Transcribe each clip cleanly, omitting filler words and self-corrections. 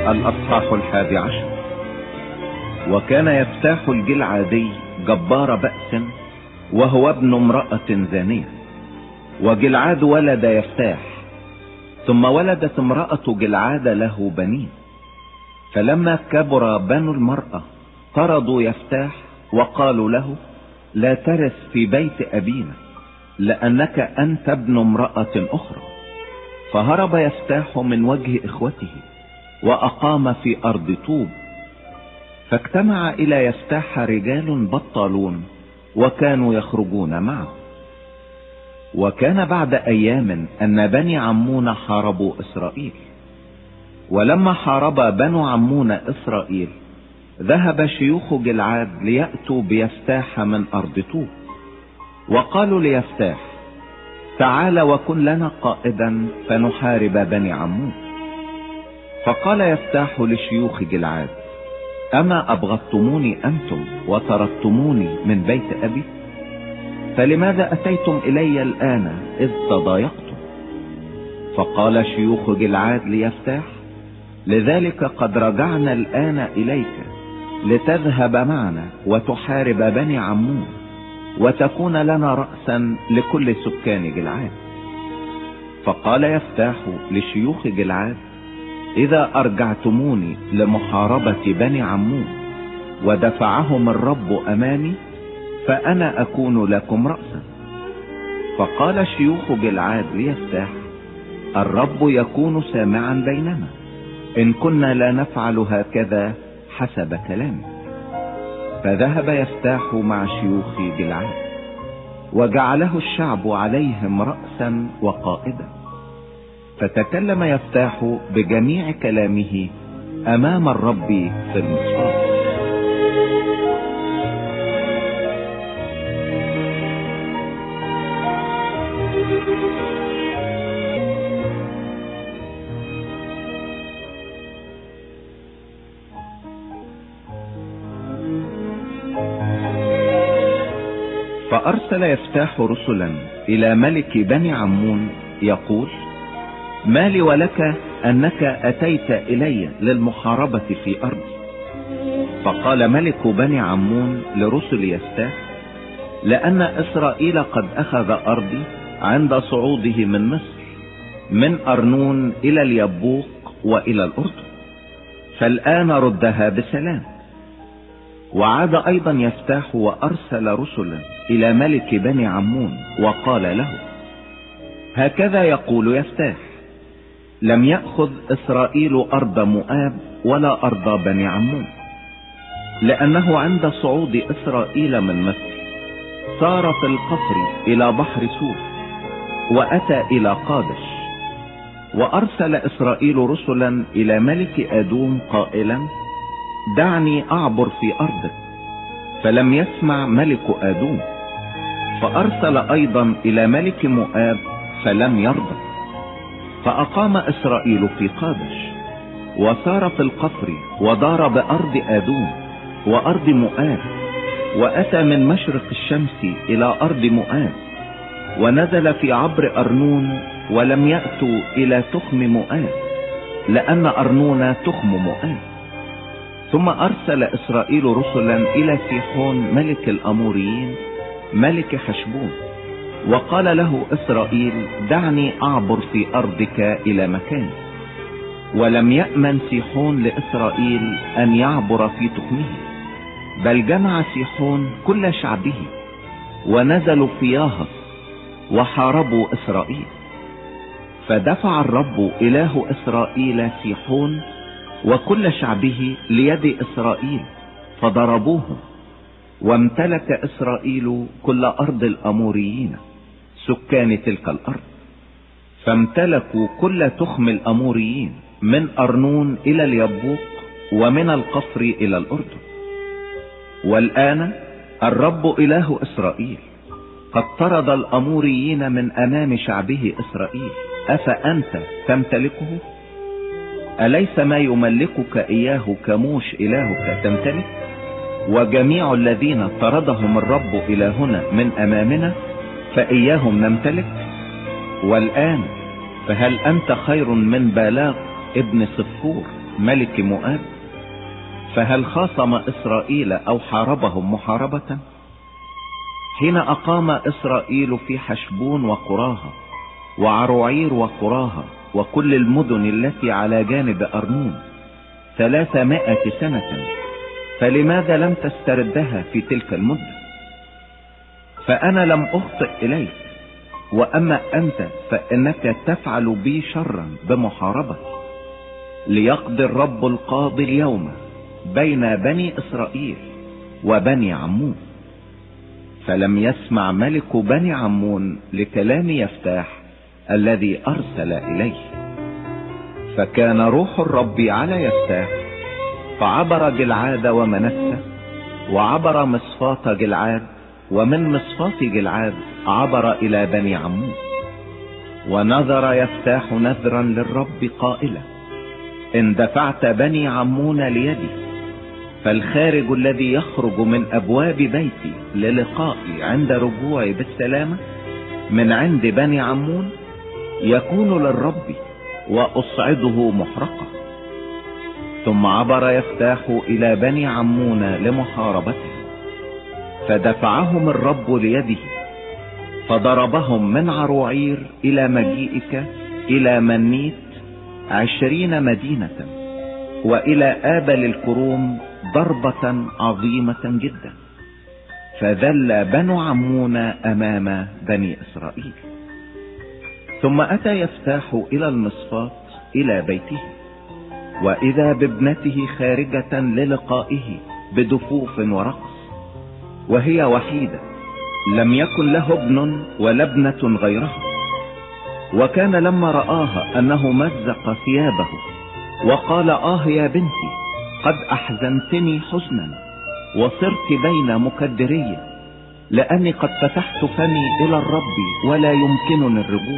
الأصحاح 11. وكان يفتاح الجلعادي جبار بأس، وهو ابن امرأة زانية. وجلعاد ولد يفتاح، ثم ولدت امرأة جلعاد له بنين. فلما كبر بنو المرأة طردوا يفتاح وقالوا له: لا ترث في بيت أبينا، لأنك أنت ابن امرأة أخرى. فهرب يفتاح من وجه إخوته وأقام في أرض طوب. فاجتمع إلى يفتاح رجال بطالون وكانوا يخرجون معه. وكان بعد أيام أن بني عمون حاربوا إسرائيل. ولما حارب بنو عمون إسرائيل ذهب شيوخ جلعاد ليأتوا بيفتاح من أرض طوب، وقالوا ليفتاح: تعال وكن لنا قائدا فنحارب بني عمون. فقال يفتاح لشيوخ جلعاد: أما أبغضتموني أنتم وطردتموني من بيت أبي؟ فلماذا أتيتم إلي الآن إذ تضايقتم؟ فقال شيوخ جلعاد ليفتاح: لذلك قد رجعنا الآن إليك لتذهب معنا وتحارب بني عمون، وتكون لنا رأسا لكل سكان جلعاد. فقال يفتاح لشيوخ جلعاد: إذا أرجعتموني لمحاربة بني عمون ودفعهم الرب أمامي، فأنا أكون لكم رأسا. فقال شيوخ جلعاد ليفتاح: الرب يكون سامعا بيننا إن كنا لا نفعل هكذا حسب كلامه. فذهب يفتاح مع شيوخ جلعاد، وجعله الشعب عليهم رأسا وقائدا. فتكلم يفتاح بجميع كلامه أمام الرب في المصباح. فأرسل يفتاح رسلا إلى ملك بني عمون يقول: ما لي ولك أنك أتيت إلي للمحاربة في أرضي؟ فقال ملك بني عمون لرسل يفتاح: لأن إسرائيل قد أخذ أرضي عند صعوده من مصر، من أرنون إلى اليبوق وإلى الأردن، فالآن ردها بسلام. وعاد أيضا يفتاح وأرسل رسلا إلى ملك بني عمون وقال له: هكذا يقول يفتاح: لم يأخذ إسرائيل أرض مؤاب ولا أرض بني عمون، لأنه عند صعود إسرائيل من مصر صار في القفر إلى بحر سور وأتى إلى قادش. وأرسل إسرائيل رسلا إلى ملك أدوم قائلا: دعني أعبر في أرضك، فلم يسمع ملك أدوم. فأرسل أيضا إلى ملك مؤاب فلم يرضى. فأقام إسرائيل في قادش، وسار في القفر ودار بأرض أدوم وأرض مؤاب، وأتى من مشرق الشمس إلى أرض مؤاب، ونزل في عبر أرنون، ولم يأتوا إلى تخم مؤاب، لأن أرنون تخم مؤاب. ثم أرسل إسرائيل رسلا إلى سيحون ملك الأموريين ملك حشبون، وقال له إسرائيل: دعني أعبر في أرضك إلى مكان. ولم يأمن سيحون لإسرائيل أن يعبر في تخمه، بل جمع سيحون كل شعبه ونزلوا في ياهص وحاربوا إسرائيل. فدفع الرب إله إسرائيل سيحون وكل شعبه ليد إسرائيل فضربوهم. وامتلك إسرائيل كل أرض الأموريين سكان تلك الأرض، فامتلكوا كل تخم الأموريين من أرنون إلى اليبوق ومن القفر إلى الأردن. والآن الرب إله إسرائيل قد طرد الأموريين من أمام شعبه إسرائيل، أفأنت تمتلكه؟ أليس ما يملكك إياه كموش إلهك تمتلك؟ وجميع الذين طردهم الرب إلى هنا من أمامنا فإياهم نمتلك. والآن فهل أنت خير من بالاق ابن صفور ملك مؤاب؟ فهل خاصم إسرائيل أو حاربهم محاربة؟ حين أقام إسرائيل في حشبون وقراها وعروعير وقراها وكل المدن التي على جانب أرنون 300 سنة، فلماذا لم تستردها في تلك المدة؟ فأنا لم أخطئ إليك، وأما أنت فإنك تفعل بي شرا بمحاربة. ليقضي الرب القاضي اليوم بين بني إسرائيل وبني عمون. فلم يسمع ملك بني عمون لكلام يفتاح الذي أرسل إليه. فكان روح الرب على يفتاح، فعبر جلعاد ومنسة، وعبر مصفات جلعاد، ومن مصفات جلعاد عبر إلى بني عمون. ونذر يفتاح نذرا للرب قائلا: إن دفعت بني عمون ليدي، فالخارج الذي يخرج من أبواب بيتي للقائي عند رجوعي بالسلامة من عند بني عمون يكون للرب، وأصعده محرقة. ثم عبر يفتاح إلى بني عمون لمحاربته، فدفعهم الرب ليده، فضربهم من عروعير إلى مجيئك إلى منيت 20 مدينة، وإلى آبل الكروم ضربة عظيمة جدا. فذل بنو عمون أمام بني إسرائيل. ثم أتى يفتاح إلى المصفات إلى بيته، وإذا بابنته خارجة للقائه بدفوف ورقص، وهي وحيدة، لم يكن له ابن ولا ابنة غيرها. وكان لما رآها أنه مزق ثيابه وقال: يا بنتي، قد أحزنتني حزنا وصرت بين مكدرية، لأني قد فتحت فمي إلى الرب ولا يمكنني الرجوع.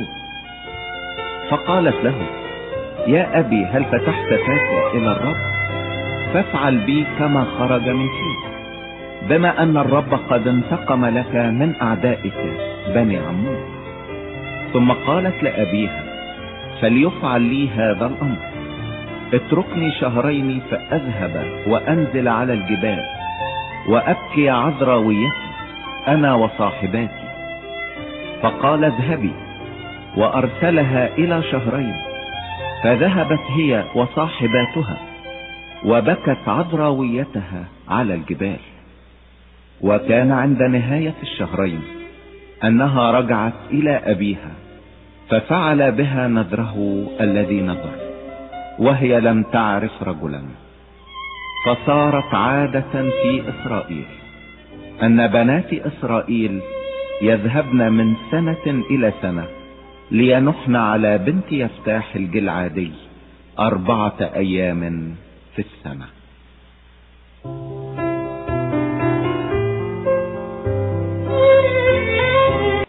فقالت له: يا أبي، هل فتحت فاك إلى الرب؟ فافعل بي كما خرج من فيك، بما أن الرب قد انتقم لك من أعدائك بني عمون. ثم قالت لأبيها: فليفعل لي هذا الأمر، اتركني 2 شهرين فأذهب وأنزل على الجبال وأبكي عذراويتي أنا وصاحباتي. فقال: اذهبي. وأرسلها إلى 2 شهرين، فذهبت هي وصاحباتها، وبكت عذراويتها على الجبال. وكان عند نهاية 2 شهرين أنها رجعت إلى أبيها، ففعل بها نذره الذي نذر، وهي لم تعرف رجلا. فصارت عادة في إسرائيل أن بنات إسرائيل يذهبن من سنة إلى سنة لينحن على بنت يفتاح الجلعادي 4 أيام في السنة.